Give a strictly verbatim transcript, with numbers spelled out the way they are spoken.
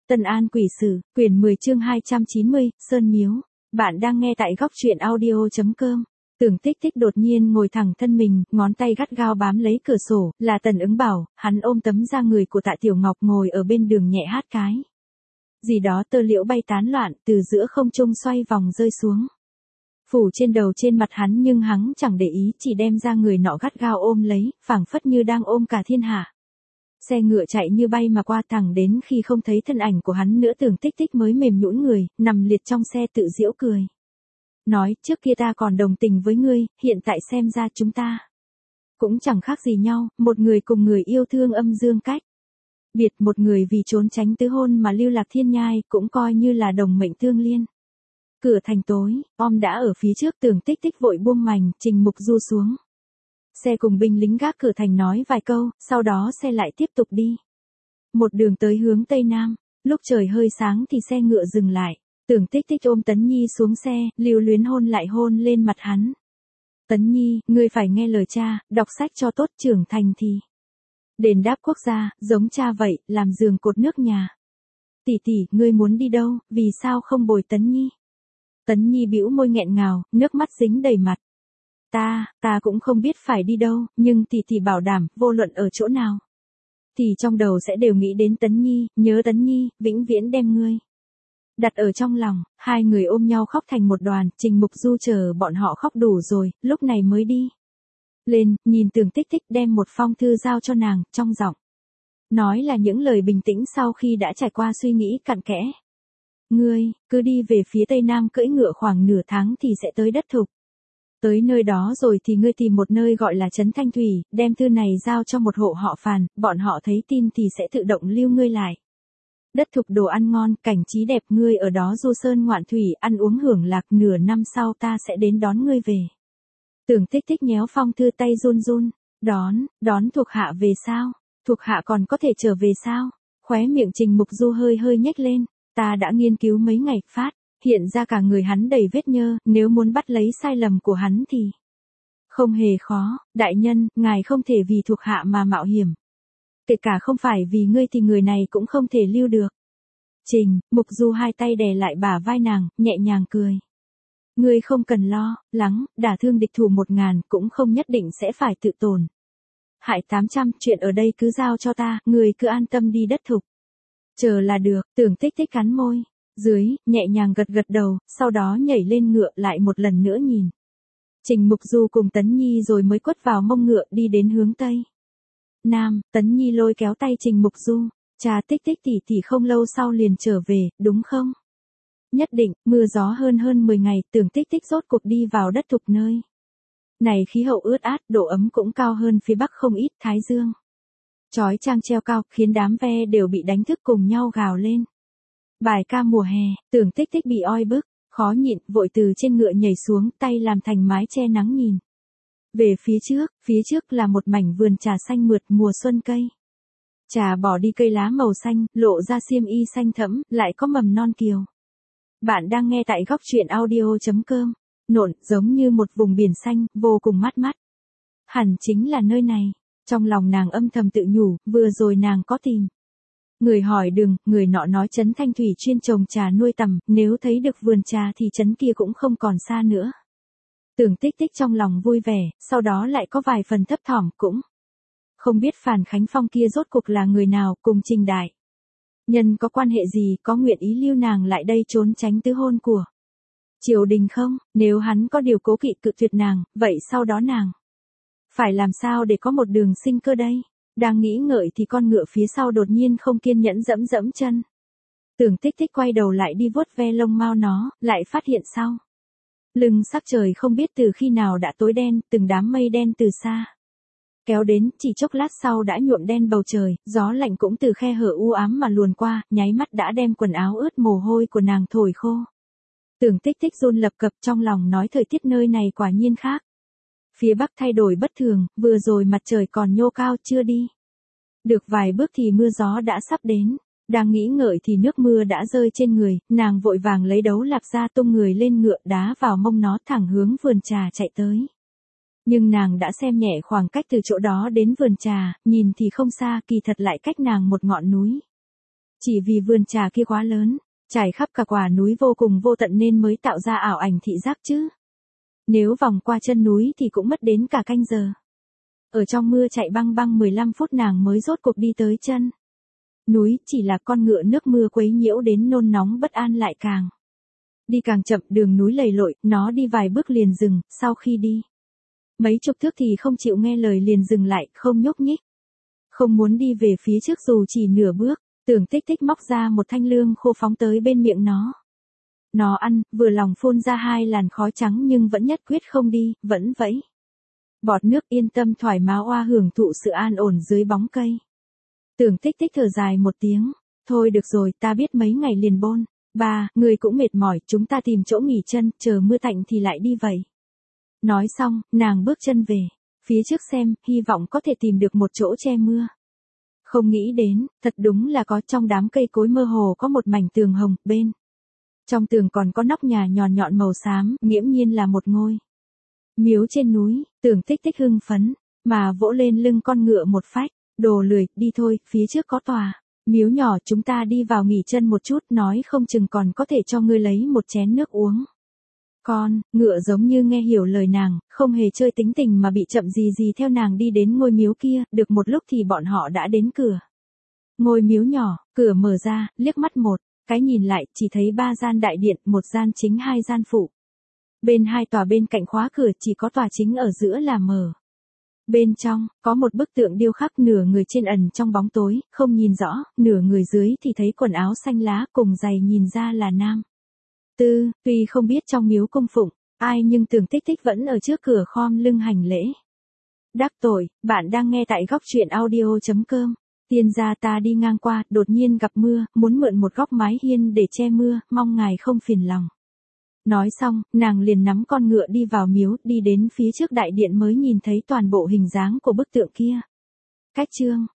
Tân An Quỷ Sử, quyển mười chương hai trăm chín mươi, Sơn Miếu. Bạn đang nghe tại góc truyện audio.com. Tưởng Tích Tích đột nhiên ngồi thẳng thân mình, ngón tay gắt gao bám lấy cửa sổ, là Tần Ứng Bảo, hắn ôm tấm da người của Tạ Tiểu Ngọc ngồi ở bên đường nhẹ hát cái. Gì đó tơ liễu bay tán loạn, từ giữa không trung xoay vòng rơi xuống. Phủ trên đầu trên mặt hắn nhưng hắn chẳng để ý, chỉ đem ra người nọ gắt gao ôm lấy, phảng phất như đang ôm cả thiên hạ. Xe ngựa chạy như bay mà qua, thẳng đến khi không thấy thân ảnh của hắn nữa Tưởng Tích Tích mới mềm nhũn người, nằm liệt trong xe tự giễu cười. Nói, trước kia ta còn đồng tình với ngươi, hiện tại xem ra chúng ta cũng chẳng khác gì nhau, một người cùng người yêu thương âm dương cách biệt, một người vì trốn tránh tứ hôn mà lưu lạc thiên nhai, cũng coi như là đồng mệnh tương liên. Cửa thành tối, om đã ở phía trước, Tưởng Tích Tích vội buông mành, Trình Mục Du xuống xe cùng binh lính gác cửa thành nói vài câu, sau đó xe lại tiếp tục đi. Một đường tới hướng Tây Nam, lúc trời hơi sáng thì xe ngựa dừng lại. Tưởng Tích Tích ôm Tấn Nhi xuống xe, lưu luyến hôn lại hôn lên mặt hắn. Tấn Nhi, ngươi phải nghe lời cha, đọc sách cho tốt, trưởng thành thì đền đáp quốc gia, giống cha vậy, làm giường cột nước nhà. Tỷ tỷ, ngươi muốn đi đâu, vì sao không bồi Tấn Nhi? Tấn Nhi bĩu môi nghẹn ngào, nước mắt dính đầy mặt. Ta, ta cũng không biết phải đi đâu, nhưng tỷ tỷ bảo đảm, vô luận ở chỗ nào thì trong đầu sẽ đều nghĩ đến Tấn Nhi, nhớ Tấn Nhi, vĩnh viễn đem ngươi đặt ở trong lòng. Hai người ôm nhau khóc thành một đoàn, Trình Mục Du chờ bọn họ khóc đủ rồi, lúc này mới đi lên, nhìn Tưởng Tích Tích, đem một phong thư giao cho nàng, trong giọng nói là những lời bình tĩnh sau khi đã trải qua suy nghĩ cặn kẽ. Ngươi, cứ đi về phía Tây Nam, cưỡi ngựa khoảng nửa tháng thì sẽ tới đất Thục. Tới nơi đó rồi thì ngươi tìm một nơi gọi là Trấn Thanh Thủy, đem thư này giao cho một hộ họ Phàn, bọn họ thấy tin thì sẽ tự động lưu ngươi lại. Đất Thục đồ ăn ngon, cảnh trí đẹp, ngươi ở đó du sơn ngoạn thủy, ăn uống hưởng lạc, nửa năm sau ta sẽ đến đón ngươi về. Tưởng Tích Tích nhéo phong thư, tay run run. Đón, đón thuộc hạ về sao? Thuộc hạ còn có thể trở về sao? Khóe miệng Trình Mục Du hơi hơi nhếch lên. Ta đã nghiên cứu mấy ngày, phát hiện ra cả người hắn đầy vết nhơ, nếu muốn bắt lấy sai lầm của hắn thì không hề khó. Đại nhân, ngài không thể vì thuộc hạ mà mạo hiểm. Kể cả không phải vì ngươi thì người này cũng không thể lưu được. Trình Mục Du hai tay đè lại bả vai nàng, nhẹ nhàng cười. Ngươi không cần lo lắng, đả thương địch thủ một ngàn cũng không nhất định sẽ phải tự tổn hại tám trăm, chuyện ở đây cứ giao cho ta, ngươi cứ an tâm đi đất Thục. Chờ là được. Tưởng Tích Tích cắn môi dưới, nhẹ nhàng gật gật đầu, sau đó nhảy lên ngựa lại một lần nữa nhìn Trình Mục Du cùng Tấn Nhi rồi mới quất vào mông ngựa đi đến hướng Tây Nam. Tấn Nhi lôi kéo tay Trình Mục Du. Cha, Tích Tích tỷ tỷ không lâu sau liền trở về, đúng không? Nhất định. Mưa gió hơn hơn mười ngày, Tưởng Tích Tích rốt cuộc đi vào đất Thục, nơi này khí hậu ướt át, độ ấm cũng cao hơn phía bắc không ít, thái dương chói chang treo cao, khiến đám ve đều bị đánh thức cùng nhau gào lên bài ca mùa hè. Tưởng Tích Tích bị oi bức, khó nhịn, vội từ trên ngựa nhảy xuống, tay làm thành mái che nắng nhìn về phía trước. Phía trước là một mảnh vườn trà xanh mượt, mùa xuân, cây trà bỏ đi cây lá màu xanh, lộ ra xiêm y xanh thẫm, lại có mầm non kiều. Bạn đang nghe tại góc truyện audio.com. Nộn, giống như một vùng biển xanh, vô cùng mát mắt. Hẳn chính là nơi này. Trong lòng nàng âm thầm tự nhủ, vừa rồi nàng có tìm người hỏi đường, người nọ nói Trấn Thanh Thủy chuyên trồng trà nuôi tầm, nếu thấy được vườn trà thì trấn kia cũng không còn xa nữa. Tưởng Tích Tích trong lòng vui vẻ, sau đó lại có vài phần thấp thỏm, cũng không biết Phàn Khánh Phong kia rốt cuộc là người nào, cùng Trình đại nhân có quan hệ gì, có nguyện ý lưu nàng lại đây trốn tránh tứ hôn của triều đình không? Nếu hắn có điều cố kỵ cự tuyệt nàng, vậy sau đó nàng phải làm sao để có một đường sinh cơ đây? Đang nghĩ ngợi thì con ngựa phía sau đột nhiên không kiên nhẫn dẫm dẫm chân. Tưởng Tích Tích quay đầu lại đi vuốt ve lông mao nó, lại phát hiện sau lưng sắc trời không biết từ khi nào đã tối đen, từng đám mây đen từ xa kéo đến, chỉ chốc lát sau đã nhuộm đen bầu trời, gió lạnh cũng từ khe hở u ám mà luồn qua, nháy mắt đã đem quần áo ướt mồ hôi của nàng thổi khô. Tưởng Tích Tích run lập cập, trong lòng nói thời tiết nơi này quả nhiên khác. Phía bắc thay đổi bất thường, vừa rồi mặt trời còn nhô cao, chưa đi được vài bước thì mưa gió đã sắp đến. Đang nghĩ ngợi thì nước mưa đã rơi trên người, nàng vội vàng lấy đấu lạp ra, tung người lên ngựa, đá vào mông nó, thẳng hướng vườn trà chạy tới. Nhưng nàng đã xem nhẹ khoảng cách từ chỗ đó đến vườn trà, nhìn thì không xa, kỳ thật lại cách nàng một ngọn núi. Chỉ vì vườn trà kia quá lớn, trải khắp cả quả núi vô cùng vô tận nên mới tạo ra ảo ảnh thị giác chứ. Nếu vòng qua chân núi thì cũng mất đến cả canh giờ. Ở trong mưa chạy băng băng mười lăm phút nàng mới rốt cuộc đi tới chân núi, chỉ là con ngựa nước mưa quấy nhiễu đến nôn nóng bất an lại càng. Đi càng chậm, đường núi lầy lội, nó đi vài bước liền dừng, sau khi đi mấy chục thước thì không chịu nghe lời liền dừng lại, không nhúc nhích. Không muốn đi về phía trước dù chỉ nửa bước, Tưởng Tích Tích móc ra một thanh lương khô phóng tới bên miệng nó. Nó ăn, vừa lòng phun ra hai làn khói trắng nhưng vẫn nhất quyết không đi, vẫn vẫy bọt nước yên tâm thoải mái oa hưởng thụ sự an ổn dưới bóng cây. Tưởng Tích Tích thở dài một tiếng, thôi được rồi, ta biết mấy ngày liền bôn. Ba, người cũng mệt mỏi, chúng ta tìm chỗ nghỉ chân, chờ mưa tạnh thì lại đi vậy. Nói xong, nàng bước chân về phía trước xem, hy vọng có thể tìm được một chỗ che mưa. Không nghĩ đến, thật đúng là có, trong đám cây cối mơ hồ có một mảnh tường hồng, bên trong tường còn có nóc nhà nhọn nhọn màu xám, nghiễm nhiên là một ngôi miếu trên núi. Tưởng Tích Tích hưng phấn, mà vỗ lên lưng con ngựa một phách, đồ lười, đi thôi, phía trước có tòa miếu nhỏ, chúng ta đi vào nghỉ chân một chút, nói không chừng còn có thể cho ngươi lấy một chén nước uống. Con, ngựa giống như nghe hiểu lời nàng, không hề chơi tính tình mà bị chậm gì gì theo nàng đi đến ngôi miếu kia, được một lúc thì bọn họ đã đến cửa ngôi miếu nhỏ, cửa mở ra, liếc mắt một cái nhìn lại, chỉ thấy ba gian đại điện, một gian chính hai gian phụ. Bên hai tòa bên cạnh khóa cửa, chỉ có tòa chính ở giữa là mở. Bên trong, có một bức tượng điêu khắc, nửa người trên ẩn trong bóng tối, không nhìn rõ, nửa người dưới thì thấy quần áo xanh lá cùng giày, nhìn ra là nam tư. Tuy không biết trong miếu cung phụng ai nhưng Tưởng Tích Tích vẫn ở trước cửa khom lưng hành lễ. Đắc tội, bạn đang nghe tại góc truyện audio.com. Tiên gia ta đi ngang qua, đột nhiên gặp mưa, muốn mượn một góc mái hiên để che mưa, mong ngài không phiền lòng. Nói xong, nàng liền nắm con ngựa đi vào miếu, đi đến phía trước đại điện mới nhìn thấy toàn bộ hình dáng của bức tượng kia. Cách chương